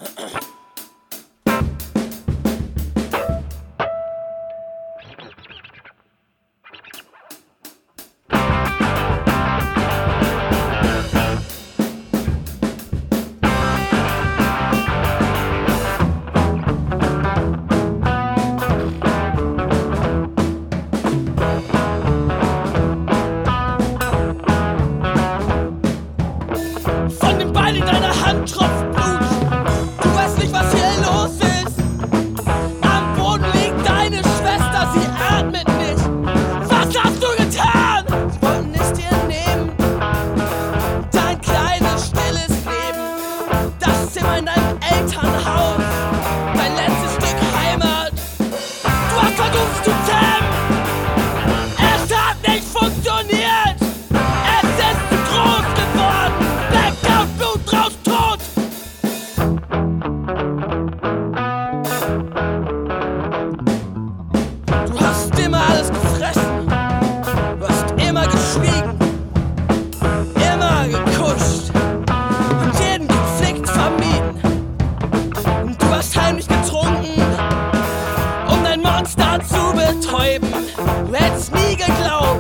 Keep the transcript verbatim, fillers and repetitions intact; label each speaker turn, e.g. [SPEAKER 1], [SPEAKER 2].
[SPEAKER 1] Von dem Bein in deiner Hand tropft Blut. Du weißt nicht, was hier los ist. Am Boden liegt deine Schwester, sie atmet nicht. Was hast du getan? Sie wollten es dir nehmen. Dein kleines, stilles Leben. Das Zimmer in deinem Elternhaus. Dein letztes Stück Heimat. Du hast versucht es zu zähmen. Es hat nicht funktioniert. Es ist zu groß geworden. Blackout, Blut raus, tot! Du hast immer alles gefressen. Du hast immer geschwiegen. Immer gekuscht. Und jeden Konflikt vermieden. Und du hast heimlich getrunken, um dein Monster zu betäuben. Du hättest nie geglaubt,